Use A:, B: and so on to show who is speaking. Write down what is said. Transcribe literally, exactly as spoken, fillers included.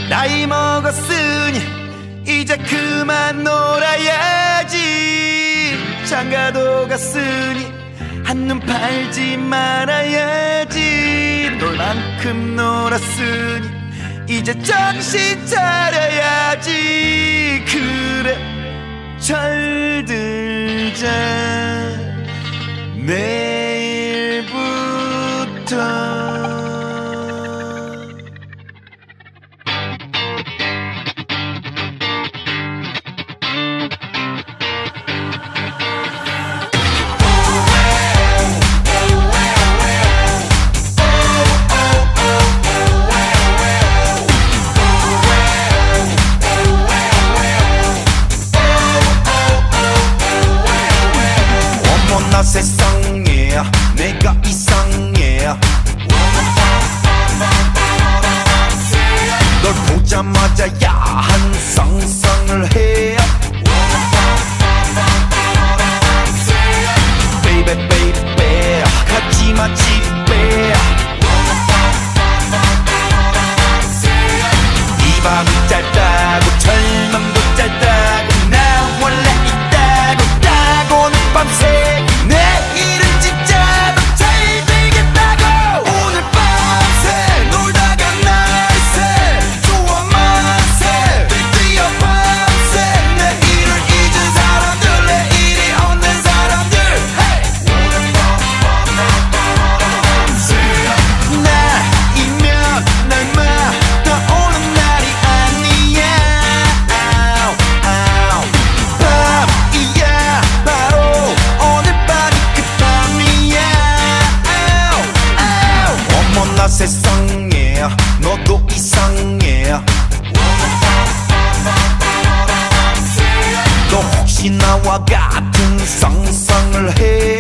A: 나이 먹었으니 이제 그만 놀아야지. 장가도 갔으니 한눈 팔지 말아야지. 놀 만큼 놀았으니 이제 정신 차려야지. 그래 철들자 내일부터. 세상에 내가 이상해. 널 보자마자 야한 상상을 해. Baby baby 가지마 집에. 이 밤이 짧다고 절망도 짧다고 나 원래 있다고 따고는 밤새. 내일은 진짜 너 잘 되겠다고. 오늘 밤새 놀다가 날새 좋아 만세 뛰어 밤새. 내일을 잊은 사람들 내일이 없는 사람들. hey! 나이면 날마다 오는 날이 아니야. 밤이야 바로 오늘 밤이 그 밤이야. 어머나 세상에 너도 이상해. 너 혹시 나와 같은 상상을 해?